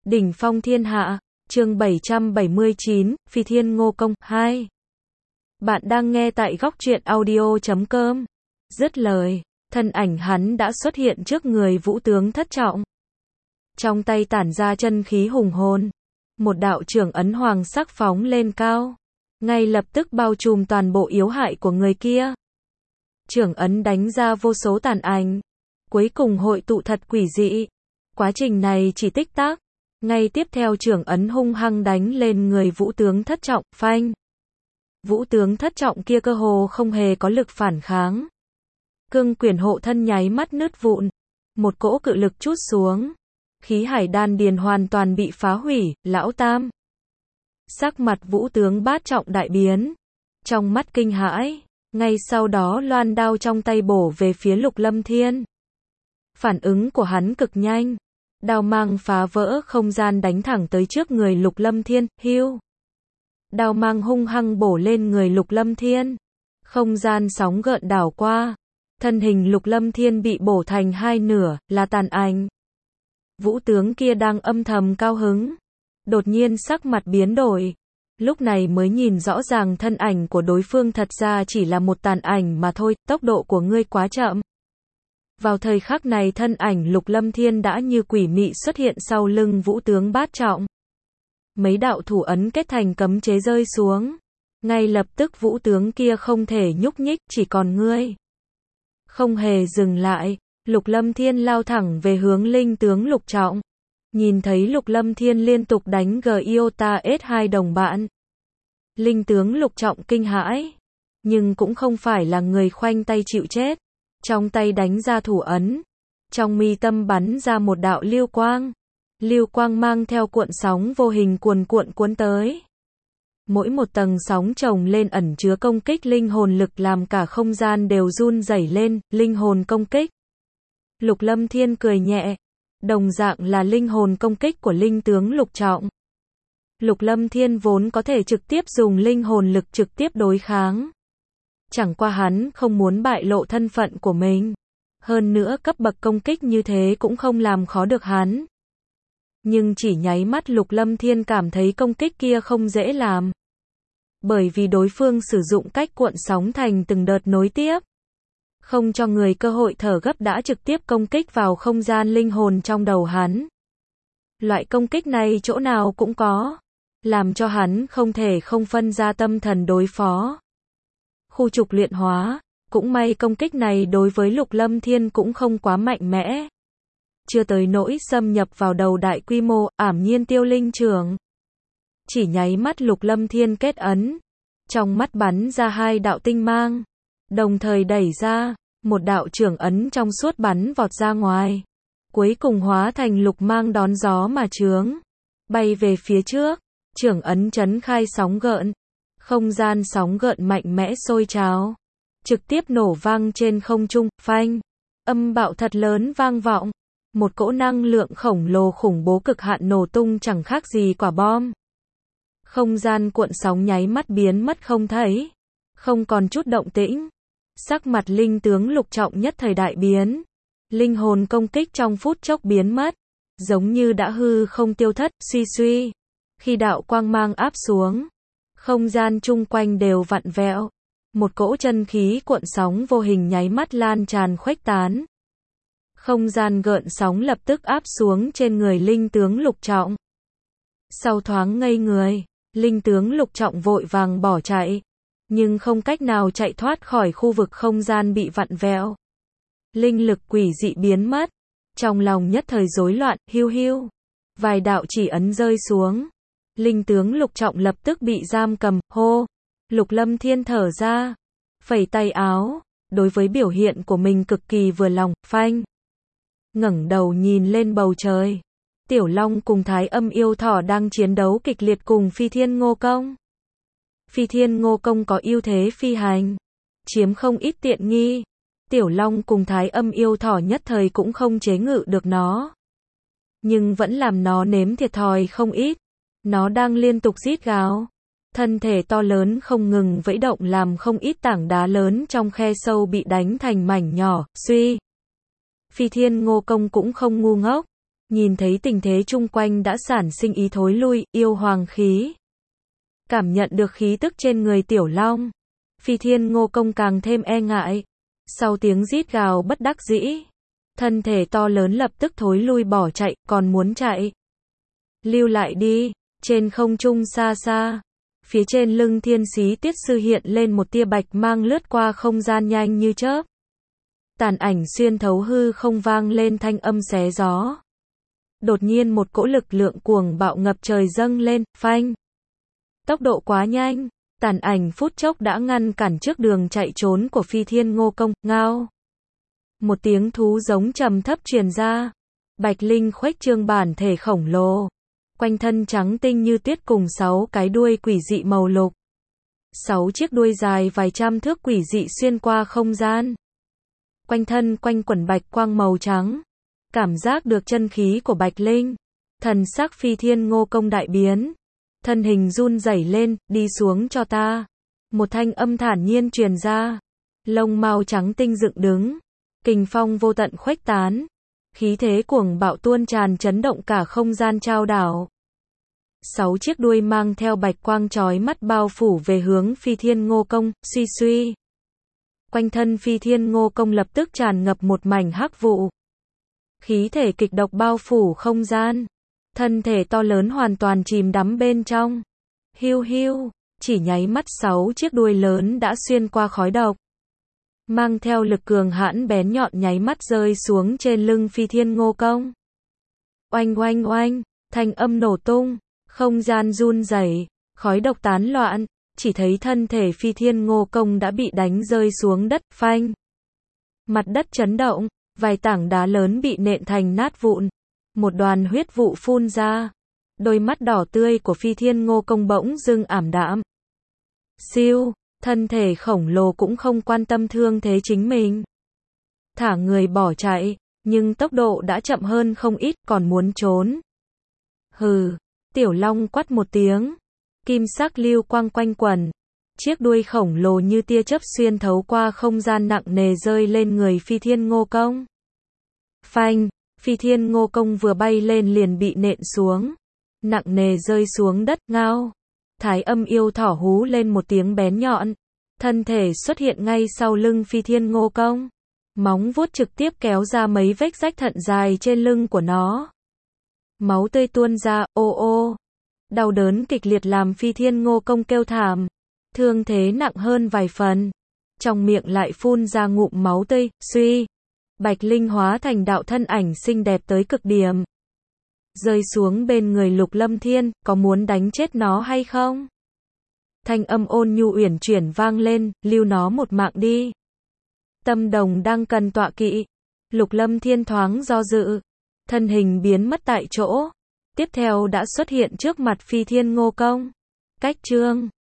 Đỉnh phong thiên hạ, chương 779, Phi Thiên Ngô Công 2. Bạn đang nghe tại góc truyện audio.com. Dứt lời, thân ảnh hắn đã xuất hiện trước người Vũ tướng Thất Trọng. Trong tay tản ra chân khí hùng hồn, một đạo trưởng ấn hoàng sắc phóng lên cao, ngay lập tức bao trùm toàn bộ yếu hại của người kia. Trưởng ấn đánh ra vô số tàn ảnh, cuối cùng hội tụ thật quỷ dị. Quá trình này chỉ tích tắc, ngay tiếp theo trưởng ấn hung hăng đánh lên người Vũ tướng Thất Trọng, phanh. Vũ tướng Thất Trọng kia cơ hồ không hề có lực phản kháng. Cương quyền hộ thân nháy mắt nứt vụn, một cỗ cự lực trút xuống. Khí hải đan điền hoàn toàn bị phá hủy, lão tam. Sắc mặt Vũ tướng Bát Trọng đại biến, trong mắt kinh hãi, ngay sau đó loan đao trong tay bổ về phía Lục Lâm Thiên. Phản ứng của hắn cực nhanh, đao mang phá vỡ không gian đánh thẳng tới trước người Lục Lâm Thiên, hiu. Đao mang hung hăng bổ lên người Lục Lâm Thiên. Không gian sóng gợn đảo qua, thân hình Lục Lâm Thiên bị bổ thành hai nửa, là tàn ảnh. Vũ tướng kia đang âm thầm cao hứng, đột nhiên sắc mặt biến đổi. Lúc này mới nhìn rõ ràng thân ảnh của đối phương thật ra chỉ là một tàn ảnh mà thôi, tốc độ của ngươi quá chậm. Vào thời khắc này thân ảnh Lục Lâm Thiên đã như quỷ mị xuất hiện sau lưng Vũ tướng Bát Trọng. Mấy đạo thủ ấn kết thành cấm chế rơi xuống. Ngay lập tức Vũ tướng kia không thể nhúc nhích, chỉ còn ngươi. Không hề dừng lại, Lục Lâm Thiên lao thẳng về hướng linh tướng Lục Trọng. Nhìn thấy Lục Lâm Thiên liên tục đánh Giota S2 đồng bạn. Linh tướng Lục Trọng kinh hãi, nhưng cũng không phải là người khoanh tay chịu chết. Trong tay đánh ra thủ ấn, trong mi tâm bắn ra một đạo lưu quang. Lưu quang mang theo cuộn sóng vô hình cuồn cuộn cuốn tới. Mỗi một tầng sóng chồng lên ẩn chứa công kích linh hồn lực làm cả không gian đều run rẩy lên, linh hồn công kích. Lục Lâm Thiên cười nhẹ, đồng dạng là linh hồn công kích của linh tướng Lục Trọng. Lục Lâm Thiên vốn có thể trực tiếp dùng linh hồn lực trực tiếp đối kháng. Chẳng qua hắn không muốn bại lộ thân phận của mình. Hơn nữa cấp bậc công kích như thế cũng không làm khó được hắn. Nhưng chỉ nháy mắt Lục Lâm Thiên cảm thấy công kích kia không dễ làm. Bởi vì đối phương sử dụng cách cuộn sóng thành từng đợt nối tiếp. Không cho người cơ hội thở gấp đã trực tiếp công kích vào không gian linh hồn trong đầu hắn. Loại công kích này chỗ nào cũng có. Làm cho hắn không thể không phân ra tâm thần đối phó. Khu trục luyện hóa, cũng may công kích này đối với Lục Lâm Thiên cũng không quá mạnh mẽ. Chưa tới nỗi xâm nhập vào đầu đại quy mô, ảm nhiên tiêu linh trường. Chỉ nháy mắt Lục Lâm Thiên kết ấn. Trong mắt bắn ra hai đạo tinh mang. Đồng thời đẩy ra, một đạo trưởng ấn trong suốt bắn vọt ra ngoài. Cuối cùng hóa thành lục mang đón gió mà chướng. Bay về phía trước, trưởng ấn chấn khai sóng gợn. Không gian sóng gợn mạnh mẽ sôi trào. Trực tiếp nổ vang trên không trung, phanh. Âm bạo thật lớn vang vọng. Một cỗ năng lượng khổng lồ khủng bố cực hạn nổ tung chẳng khác gì quả bom. Không gian cuộn sóng nháy mắt biến mất không thấy. Không còn chút động tĩnh. Sắc mặt linh tướng Lục Trọng nhất thời đại biến. Linh hồn công kích trong phút chốc biến mất. Giống như đã hư không tiêu thất, suy suy. Khi đạo quang mang áp xuống, không gian chung quanh đều vặn vẹo. Một cỗ chân khí cuộn sóng vô hình nháy mắt lan tràn khuếch tán. Không gian gợn sóng lập tức áp xuống trên người linh tướng Lục Trọng. Sau thoáng ngây người, linh tướng Lục Trọng vội vàng bỏ chạy. Nhưng không cách nào chạy thoát khỏi khu vực không gian bị vặn vẹo. Linh lực quỷ dị biến mất. Trong lòng nhất thời rối loạn, hiu hiu. Vài đạo chỉ ấn rơi xuống. Linh tướng Lục Trọng lập tức bị giam cầm, hô. Lục Lâm Thiên thở ra. Phẩy tay áo. Đối với biểu hiện của mình cực kỳ vừa lòng, phanh. Ngẩng đầu nhìn lên bầu trời. Tiểu Long cùng Thái Âm yêu thỏ đang chiến đấu kịch liệt cùng Phi Thiên Ngô Công. Phi Thiên Ngô Công có ưu thế phi hành, chiếm không ít tiện nghi. Tiểu Long cùng Thái Âm yêu thỏ nhất thời cũng không chế ngự được nó. Nhưng vẫn làm nó nếm thiệt thòi không ít. Nó đang liên tục rít gào. Thân thể to lớn không ngừng vẫy động làm không ít tảng đá lớn trong khe sâu bị đánh thành mảnh nhỏ, suy. Phi Thiên Ngô Công cũng không ngu ngốc. Nhìn thấy tình thế chung quanh đã sản sinh ý thối lui, yêu hoàng khí. Cảm nhận được khí tức trên người Tiểu Long. Phi Thiên Ngô Công càng thêm e ngại. Sau tiếng rít gào bất đắc dĩ. Thân thể to lớn lập tức thối lui bỏ chạy, còn muốn chạy. Lưu lại đi, trên không trung xa xa. Phía trên lưng Thiên Xí Tiết Sư hiện lên một tia bạch mang lướt qua không gian nhanh như chớp. Tàn ảnh xuyên thấu hư không vang lên thanh âm xé gió. Đột nhiên một cỗ lực lượng cuồng bạo ngập trời dâng lên, phanh. Tốc độ quá nhanh, tàn ảnh phút chốc đã ngăn cản trước đường chạy trốn của Phi Thiên Ngô Công, ngao. Một tiếng thú giống trầm thấp truyền ra. Bạch Linh khuếch trương bản thể khổng lồ. Quanh thân trắng tinh như tuyết cùng 6 cái đuôi quỷ dị màu lục. 6 chiếc đuôi dài vài trăm thước quỷ dị xuyên qua không gian. Quanh thân quanh quẩn bạch quang màu trắng. Cảm giác được chân khí của Bạch Linh. Thần sắc Phi Thiên Ngô Công đại biến. Thân hình run rẩy lên, đi xuống cho ta. Một thanh âm thản nhiên truyền ra. Lông mao trắng tinh dựng đứng. Kình phong vô tận khuếch tán. Khí thế cuồng bạo tuôn tràn chấn động cả không gian trao đảo. 6 chiếc đuôi mang theo bạch quang chói mắt bao phủ về hướng Phi Thiên Ngô Công, suy suy. Quanh thân Phi Thiên Ngô Công lập tức tràn ngập một mảnh hắc vụ. Khí thể kịch độc bao phủ không gian. Thân thể to lớn hoàn toàn chìm đắm bên trong. Hiu hiu, chỉ nháy mắt 6 chiếc đuôi lớn đã xuyên qua khói độc. Mang theo lực cường hãn bén nhọn nháy mắt rơi xuống trên lưng Phi Thiên Ngô Công. Oanh oanh oanh, thanh âm nổ tung, không gian run rẩy, khói độc tán loạn, chỉ thấy thân thể Phi Thiên Ngô Công đã bị đánh rơi xuống đất, phanh. Mặt đất chấn động, vài tảng đá lớn bị nện thành nát vụn, một đoàn huyết vụ phun ra. Đôi mắt đỏ tươi của Phi Thiên Ngô Công bỗng dưng ảm đạm. Siêu, thân thể khổng lồ cũng không quan tâm thương thế chính mình. Thả người bỏ chạy, nhưng tốc độ đã chậm hơn không ít, còn muốn trốn. Hừ, Tiểu Long quát một tiếng. Kim sắc lưu quang quanh quẩn. Chiếc đuôi khổng lồ như tia chớp xuyên thấu qua không gian nặng nề rơi lên người Phi Thiên Ngô Công. Phanh, Phi Thiên Ngô Công vừa bay lên liền bị nện xuống. Nặng nề rơi xuống đất, ngao. Thái Âm yêu thỏ hú lên một tiếng bén nhọn. Thân thể xuất hiện ngay sau lưng Phi Thiên Ngô Công. Móng vuốt trực tiếp kéo ra mấy vết rách thận dài trên lưng của nó. Máu tươi tuôn ra, ô ô. Đau đớn kịch liệt làm Phi Thiên Ngô Công kêu thảm. Thương thế nặng hơn vài phần. Trong miệng lại phun ra ngụm máu tươi, suy. Bạch Linh hóa thành đạo thân ảnh xinh đẹp tới cực điểm. Rơi xuống bên người Lục Lâm Thiên, có muốn đánh chết nó hay không? Thanh âm ôn nhu uyển chuyển vang lên, lưu nó một mạng đi. Tâm Đồng đang cần tọa kỵ. Lục Lâm Thiên thoáng do dự. Thân hình biến mất tại chỗ. Tiếp theo đã xuất hiện trước mặt Phi Thiên Ngô Công. Cách chương